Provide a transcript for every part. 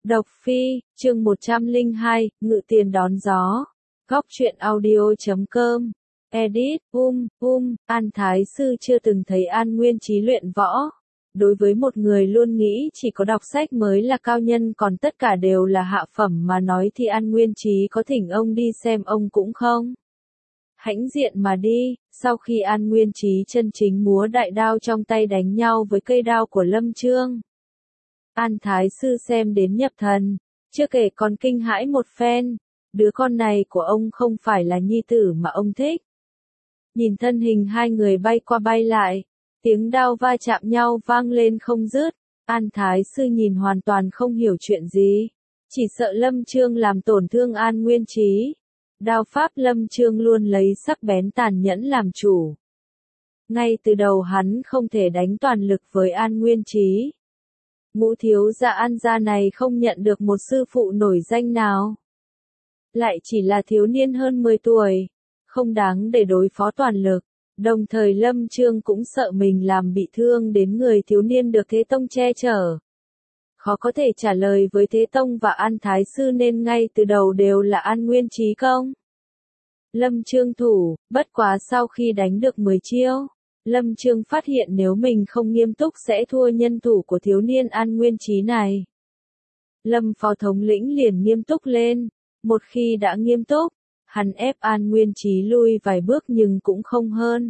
Độc Phi, chương 102, Ngự tiền đón gió. Góc truyện audio.com. Edit, An Thái Sư chưa từng thấy An Nguyên Chí luyện võ. Đối với một người luôn nghĩ chỉ có đọc sách mới là cao nhân còn tất cả đều là hạ phẩm mà nói thì An Nguyên Chí có thỉnh ông đi xem ông cũng không. Hãnh diện mà đi, sau khi An Nguyên Chí chân chính múa đại đao trong tay đánh nhau với cây đao của Lâm Chương. An Thái Sư xem đến nhập thần, chưa kể còn kinh hãi một phen, đứa con này của ông không phải là nhi tử mà ông thích. Nhìn thân hình hai người bay qua bay lại, tiếng đao va chạm nhau vang lên không dứt, An Thái Sư nhìn hoàn toàn không hiểu chuyện gì, chỉ sợ Lâm Chương làm tổn thương An Nguyên Chí. Đao pháp Lâm Chương luôn lấy sắc bén tàn nhẫn làm chủ. Ngay từ đầu hắn không thể đánh toàn lực với An Nguyên Chí. Ngũ thiếu gia An gia này không nhận được một sư phụ nổi danh nào. Lại chỉ là thiếu niên hơn 10 tuổi, không đáng để đối phó toàn lực. Đồng thời Lâm Chương cũng sợ mình làm bị thương đến người thiếu niên được Thế Tông che chở. Khó có thể trả lời với Thế Tông và An Thái Sư nên ngay từ đầu đều là An Nguyên Chí công. Lâm Chương thủ, bất quá sau khi đánh được 10 chiêu, Lâm Chương phát hiện nếu mình không nghiêm túc sẽ thua nhân thủ của thiếu niên An Nguyên Chí này. Lâm Phó thống lĩnh liền nghiêm túc lên, một khi đã nghiêm túc, hắn ép An Nguyên Chí lui vài bước nhưng cũng không hơn.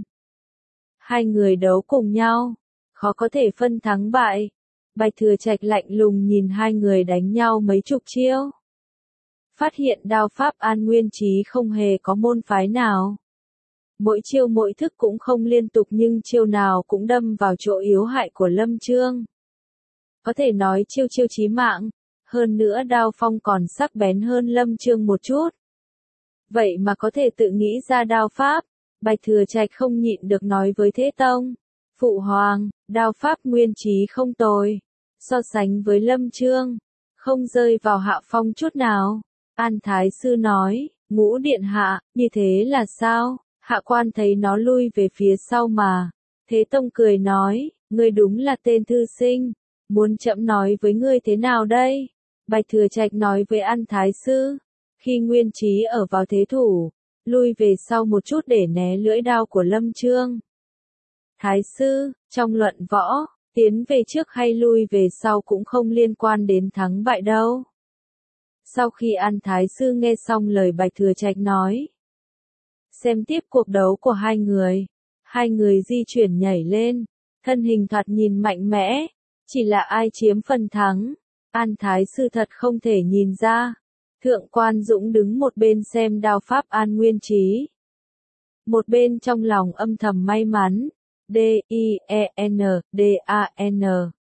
Hai người đấu cùng nhau, khó có thể phân thắng bại. Bạch Thừa Trạch lạnh lùng nhìn hai người đánh nhau mấy chục chiêu. Phát hiện đao pháp An Nguyên Chí không hề có môn phái nào. Mỗi chiêu mỗi thức cũng không liên tục nhưng chiêu nào cũng đâm vào chỗ yếu hại của Lâm Chương. Có thể nói chiêu chiêu chí mạng, hơn nữa đao phong còn sắc bén hơn Lâm Chương một chút. Vậy mà có thể tự nghĩ ra đao pháp, Bạch Thừa Trạch không nhịn được nói với Thế Tông. Phụ hoàng, đao pháp Nguyên Chí không tồi. So sánh với Lâm Chương, không rơi vào hạ phong chút nào. An Thái Sư nói, Ngũ điện hạ, như thế là sao? Hạ quan thấy nó lui về phía sau mà. Thế Tông cười nói, ngươi đúng là tên thư sinh. Muốn trẫm nói với ngươi thế nào đây? Bạch Thừa Trạch nói với An Thái Sư. Khi Nguyên Chí ở vào thế thủ, lui về sau một chút để né lưỡi đao của Lâm Chương. Thái Sư, trong luận võ, tiến về trước hay lui về sau cũng không liên quan đến thắng bại đâu. Sau khi An Thái Sư nghe xong lời Bạch Thừa Trạch nói, xem tiếp cuộc đấu của hai người di chuyển nhảy lên, thân hình thoạt nhìn mạnh mẽ, chỉ là ai chiếm phần thắng, An Thái Sư thật không thể nhìn ra. Thượng Quan Dũng đứng một bên xem đao pháp An Nguyên Chí. Một bên trong lòng âm thầm may mắn, D-I-E-N-D-A-N.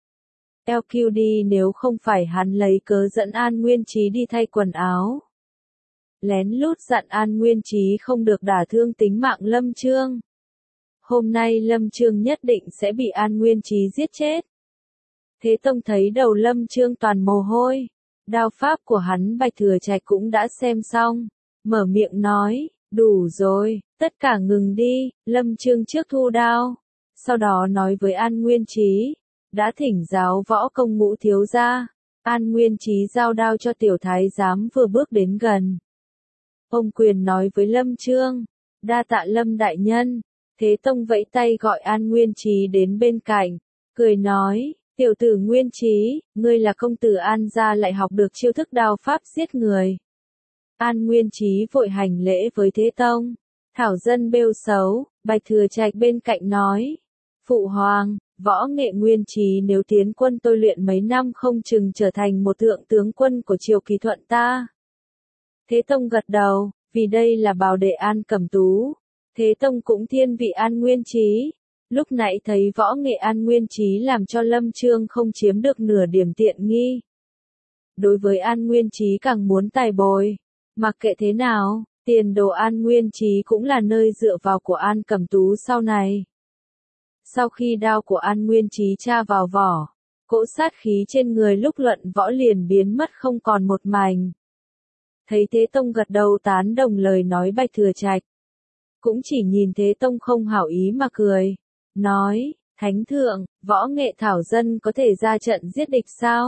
LQD nếu không phải hắn lấy cớ dẫn An Nguyên Chí đi thay quần áo. Lén lút dặn An Nguyên Chí không được đả thương tính mạng Lâm Chương. Hôm nay Lâm Chương nhất định sẽ bị An Nguyên Chí giết chết. Thế Tông thấy đầu Lâm Chương toàn mồ hôi. Đao pháp của hắn Bạch Thừa Trạch cũng đã xem xong. Mở miệng nói, đủ rồi, tất cả ngừng đi. Lâm Chương trước thu đao. Sau đó nói với An Nguyên Chí, đã thỉnh giáo võ công Ngũ thiếu gia. An Nguyên Chí giao đao cho tiểu thái giám vừa bước đến gần. Ông quyền nói với Lâm Chương, đa tạ Lâm đại nhân. Thế Tông vẫy tay gọi An Nguyên Chí đến bên cạnh, cười nói, tiểu tử Nguyên Chí, ngươi là công tử An gia lại học được chiêu thức đao pháp giết người. An Nguyên Chí vội hành lễ với Thế Tông, thảo dân bêu xấu. Bạch Thừa Trạch bên cạnh nói, phụ hoàng, võ nghệ Nguyên Chí nếu tiến quân tôi luyện mấy năm không chừng trở thành một thượng tướng quân của triều Kỳ Thuận ta. Thế Tông gật đầu, vì đây là bảo đệ An Cẩm Tú. Thế Tông cũng thiên vị An Nguyên Chí. Lúc nãy thấy võ nghệ An Nguyên Chí làm cho Lâm Chương không chiếm được nửa điểm tiện nghi. Đối với An Nguyên Chí càng muốn tài bồi. Mặc kệ thế nào, tiền đồ An Nguyên Chí cũng là nơi dựa vào của An Cẩm Tú sau này. Sau khi đao của An Nguyên Chí tra vào vỏ, cỗ sát khí trên người lúc luận võ liền biến mất không còn một mảnh. Thấy Thế Tông gật đầu tán đồng lời nói Bạch Thừa Trạch. Cũng chỉ nhìn Thế Tông không hảo ý mà cười. Nói, Thánh thượng, võ nghệ thảo dân có thể ra trận giết địch sao?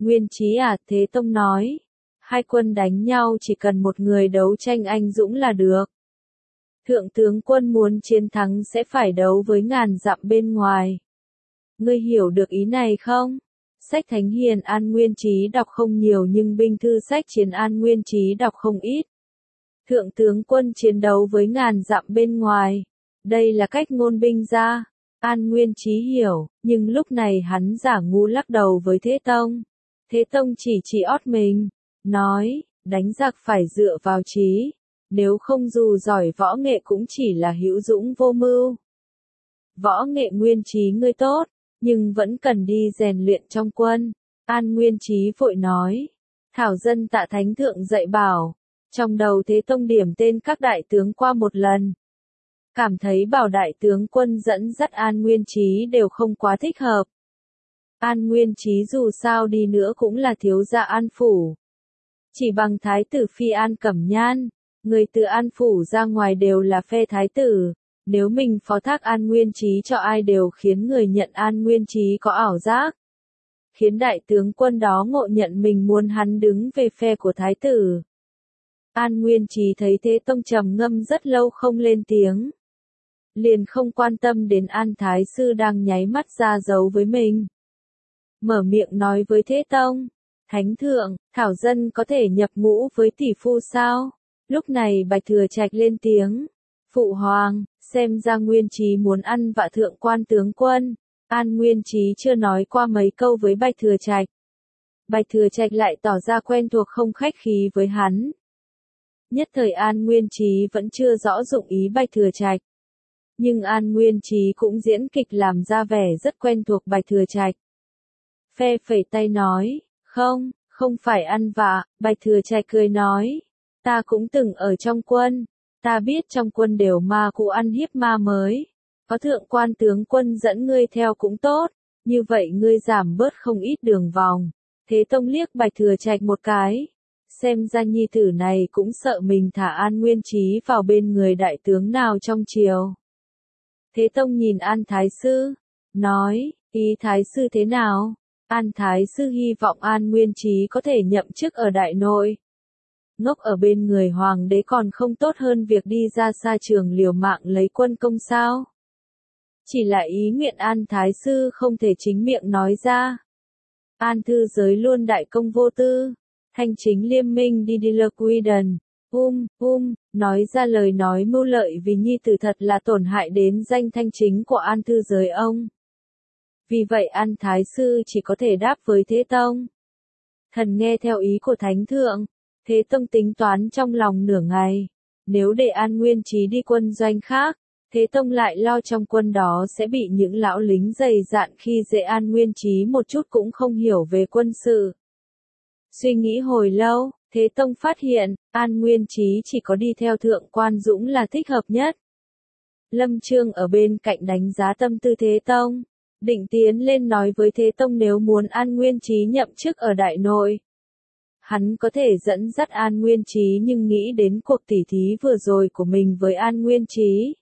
Nguyên Chí à, Thế Tông nói. Hai quân đánh nhau chỉ cần một người đấu tranh anh dũng là được. Thượng tướng quân muốn chiến thắng sẽ phải đấu với ngàn dặm bên ngoài. Ngươi hiểu được ý này không? Sách Thánh Hiền An Nguyên Chí đọc không nhiều nhưng binh thư sách chiến An Nguyên Chí đọc không ít. Thượng tướng quân chiến đấu với ngàn dặm bên ngoài. Đây là cách ngôn binh ra. An Nguyên Chí hiểu, nhưng lúc này hắn giả ngu lắc đầu với Thế Tông. Thế Tông chỉ ót mình, nói, đánh giặc phải dựa vào trí. Nếu không dù giỏi võ nghệ cũng chỉ là hữu dũng vô mưu. Võ nghệ Nguyên Chí ngươi tốt, nhưng vẫn cần đi rèn luyện trong quân. An Nguyên Chí vội nói. Thảo dân tạ thánh thượng dạy bảo. Trong đầu Thế Tông điểm tên các đại tướng qua một lần. Cảm thấy bảo đại tướng quân dẫn dắt An Nguyên Chí đều không quá thích hợp. An Nguyên Chí dù sao đi nữa cũng là thiếu gia An Phủ. Chỉ bằng thái tử phi An Cẩm Nhan, người từ An Phủ ra ngoài đều là phe thái tử. Nếu mình phó thác An Nguyên Chí cho ai đều khiến người nhận An Nguyên Chí có ảo giác. Khiến đại tướng quân đó ngộ nhận mình muốn hắn đứng về phe của thái tử. An Nguyên Chí thấy Thế Tông trầm ngâm rất lâu không lên tiếng. Liền không quan tâm đến An Thái Sư đang nháy mắt ra dấu với mình. Mở miệng nói với Thế Tông. Thánh thượng, Thảo dân có thể nhập ngũ với tỷ phu sao? Lúc này Bạch Thừa Trạch lên tiếng. Phụ hoàng, xem ra Nguyên Chí muốn ăn vạ thượng quan tướng quân. An Nguyên Chí chưa nói qua mấy câu với Bạch Thừa Trạch. Bạch Thừa Trạch lại tỏ ra quen thuộc không khách khí với hắn. Nhất thời An Nguyên Chí vẫn chưa rõ dụng ý Bạch Thừa Trạch. Nhưng An Nguyên Chí cũng diễn kịch làm ra vẻ rất quen thuộc Bạch Thừa Trạch. Phe phẩy tay nói, không phải ăn vạ, Bạch Thừa Trạch cười nói. Ta cũng từng ở trong quân, ta biết trong quân đều ma cũ ăn hiếp ma mới. Có thượng quan tướng quân dẫn ngươi theo cũng tốt, như vậy ngươi giảm bớt không ít đường vòng. Thế Tông liếc Bạch Thừa Trạch một cái. Xem ra nhi tử này cũng sợ mình thả An Nguyên Chí vào bên người đại tướng nào trong triều. Thế Tông nhìn An Thái Sư, nói, ý Thái Sư thế nào? An Thái Sư hy vọng An Nguyên Chí có thể nhậm chức ở đại nội. Ngốc ở bên người hoàng đế còn không tốt hơn việc đi ra xa trường liều mạng lấy quân công sao? Chỉ là ý nguyện An Thái Sư không thể chính miệng nói ra. An thư giới luôn đại công vô tư, thanh chính liêm minh đi đi lơ quy đần, nói ra lời nói mưu lợi vì nhi tử thật là tổn hại đến danh thanh chính của An thư giới ông. Vì vậy An Thái Sư chỉ có thể đáp với Thế Tông. Thần nghe theo ý của Thánh Thượng. Thế Tông tính toán trong lòng nửa ngày. Nếu để An Nguyên Chí đi quân doanh khác, Thế Tông lại lo trong quân đó sẽ bị những lão lính dày dạn khi dễ An Nguyên Chí một chút cũng không hiểu về quân sự. Suy nghĩ hồi lâu, Thế Tông phát hiện, An Nguyên Chí chỉ có đi theo Thượng quan Dũng là thích hợp nhất. Lâm Chương ở bên cạnh đánh giá tâm tư Thế Tông, định tiến lên nói với Thế Tông nếu muốn An Nguyên Chí nhậm chức ở đại nội. Hắn có thể dẫn dắt An Nguyên Chí nhưng nghĩ đến cuộc tỉ thí vừa rồi của mình với An Nguyên Chí.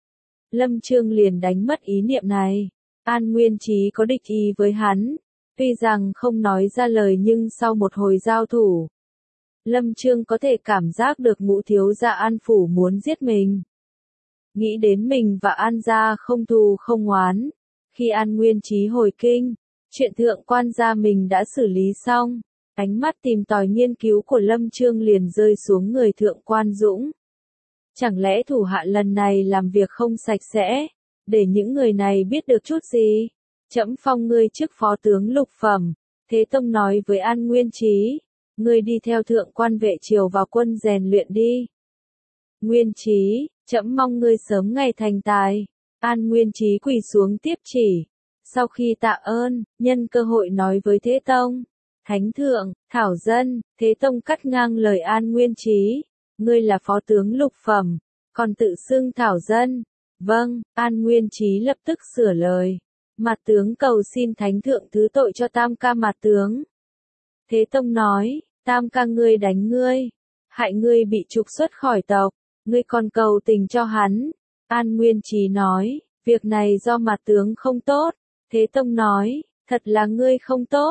Lâm Chương liền đánh mất ý niệm này. An Nguyên Chí có địch ý với hắn. Tuy rằng không nói ra lời nhưng sau một hồi giao thủ, Lâm Chương có thể cảm giác được Ngũ thiếu gia An Phủ muốn giết mình. Nghĩ đến mình và An gia không thù không oán. Khi An Nguyên Chí hồi kinh, chuyện thượng quan gia mình đã xử lý xong. Ánh mắt tìm tòi nghiên cứu của Lâm Chương liền rơi xuống người thượng quan Dũng. Chẳng lẽ thủ hạ lần này làm việc không sạch sẽ, để những người này biết được chút gì? Trẫm phong ngươi chức phó tướng lục phẩm. Thế Tông nói với An Nguyên Chí, ngươi đi theo thượng quan vệ triều vào quân rèn luyện đi. Nguyên Chí, trẫm mong ngươi sớm ngày thành tài. An Nguyên Chí quỳ xuống tiếp chỉ. Sau khi tạ ơn, nhân cơ hội nói với Thế Tông. Thánh thượng, Thảo dân, Thế Tông cắt ngang lời An Nguyên Chí. Ngươi là phó tướng lục phẩm, còn tự xưng Thảo dân. Vâng, An Nguyên Chí lập tức sửa lời. Mạt tướng cầu xin Thánh thượng thứ tội cho Tam ca Mạt tướng. Thế Tông nói, Tam ca ngươi đánh ngươi, hại ngươi bị trục xuất khỏi tộc, ngươi còn cầu tình cho hắn. An Nguyên Chí nói, việc này do Mạt tướng không tốt. Thế Tông nói, thật là ngươi không tốt.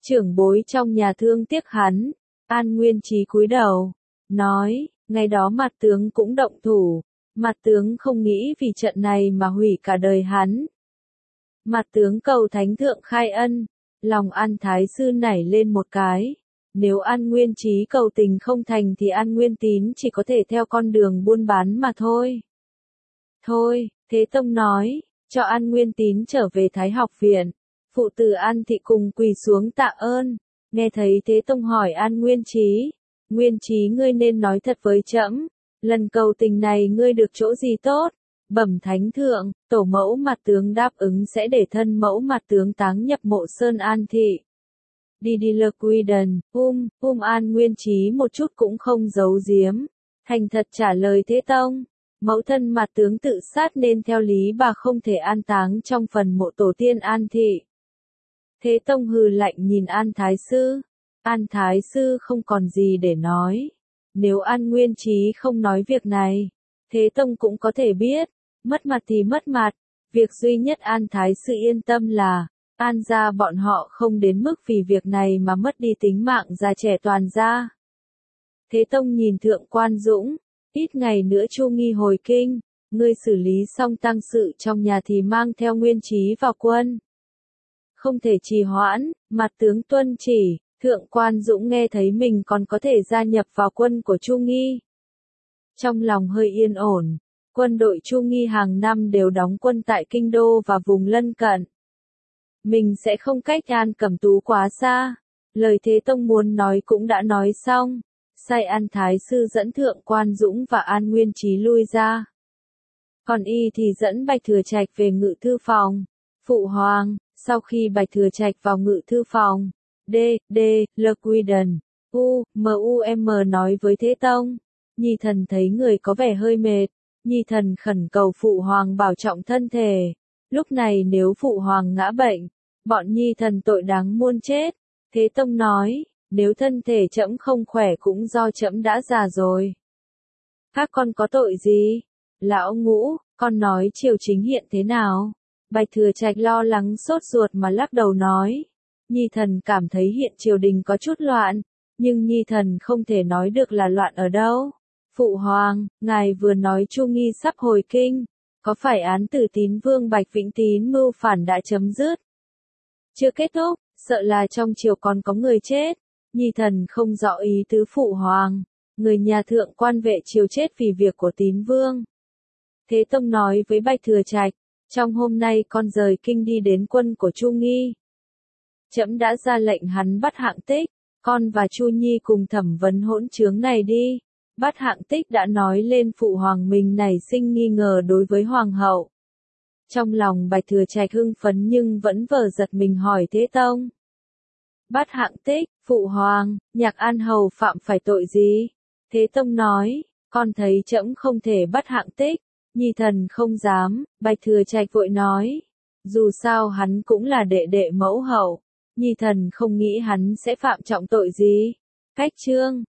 Trưởng bối trong nhà thương tiếc hắn. An Nguyên Chí cúi đầu, nói, ngày đó mặt tướng cũng động thủ, mặt tướng không nghĩ vì trận này mà hủy cả đời hắn. Mặt tướng cầu thánh thượng khai ân, lòng An Thái sư nảy lên một cái. Nếu An Nguyên Chí cầu tình không thành thì An Nguyên Tín chỉ có thể theo con đường buôn bán mà thôi. Thôi, Thế Tông nói, cho An Nguyên Tín trở về Thái học viện. Phụ tử An Thị cùng quỳ xuống tạ ơn. Nghe thấy Thế Tông hỏi An Nguyên Chí, Nguyên Chí ngươi nên nói thật với trẫm, lần cầu tình này ngươi được chỗ gì tốt? Bẩm thánh thượng, tổ mẫu mặt tướng đáp ứng sẽ để thân mẫu mặt tướng táng nhập mộ Sơn An Thị. Đi lơ quy đần, An Nguyên Chí một chút cũng không giấu giếm, thành thật trả lời Thế Tông. Mẫu thân mặt tướng tự sát nên theo lý bà không thể an táng trong phần mộ tổ tiên An Thị. Thế Tông hừ lạnh nhìn An Thái sư. An Thái sư không còn gì để nói. Nếu An Nguyên Chí không nói việc này, Thế Tông cũng có thể biết. Mất mặt thì mất mặt. Việc duy nhất An Thái sư yên tâm là, An gia bọn họ không đến mức vì việc này mà mất đi tính mạng già trẻ toàn gia. Thế Tông nhìn Thượng Quan Dũng, ít ngày nữa Chu Nghi hồi kinh, ngươi xử lý xong tang sự trong nhà thì mang theo Nguyên Chí vào quân. Không thể trì hoãn, mặt tướng tuân chỉ. Thượng Quan Dũng nghe thấy mình còn có thể gia nhập vào quân của Chu Nghi. Trong lòng hơi yên ổn, quân đội Chu Nghi hàng năm đều đóng quân tại Kinh Đô và vùng lân cận. Mình sẽ không cách An Cẩm Tú quá xa. Lời Thế Tông muốn nói cũng đã nói xong. Sai An Thái sư dẫn Thượng Quan Dũng và An Nguyên Chí lui ra. Còn y thì dẫn Bạch Thừa Trạch về ngự thư phòng. Phụ hoàng, sau khi Bạch Thừa Trạch vào ngự thư phòng, Lquiden, nói với Thế Tông. Nhi thần thấy người có vẻ hơi mệt. Nhi thần khẩn cầu phụ hoàng bảo trọng thân thể. Lúc này nếu phụ hoàng ngã bệnh, bọn nhi thần tội đáng muôn chết. Thế Tông nói, nếu thân thể trẫm không khỏe cũng do trẫm đã già rồi. Các con có tội gì? Lão Ngũ, con nói triều chính hiện thế nào? Bạch Thừa Trạch lo lắng sốt ruột mà lắc đầu nói. Nhi thần cảm thấy hiện triều đình có chút loạn, nhưng Nhi thần không thể nói được là loạn ở đâu. Phụ hoàng, ngài vừa nói Chu Nghi sắp hồi kinh, có phải án tử Tín Vương Bạch Vĩnh Tín mưu phản đã chấm dứt? Chưa kết thúc, sợ là trong triều còn có người chết. Nhi thần không rõ ý tứ phụ hoàng, người nhà Thượng Quan vệ triều chết vì việc của Tín Vương. Thế Tông nói với Bạch Thừa Trạch, trong hôm nay con rời kinh đi đến quân của Chu Nghi. Trẫm đã ra lệnh hắn bắt Hạng Tích, con và Chu Nhi cùng thẩm vấn hỗn trướng này đi. Bắt Hạng Tích đã nói lên phụ hoàng mình nảy sinh nghi ngờ đối với hoàng hậu. Trong lòng Bạch Thừa Trạch hưng phấn nhưng vẫn vờ giật mình hỏi Thế Tông. Bắt Hạng Tích, phụ hoàng, Nhạc An hầu phạm phải tội gì? Thế Tông nói, con thấy trẫm không thể bắt Hạng Tích. Nhi thần không dám. Bạch Thừa Trạch vội nói, dù sao hắn cũng là đệ đệ mẫu hậu, Nhi thần không nghĩ hắn sẽ phạm trọng tội gì. Cách chương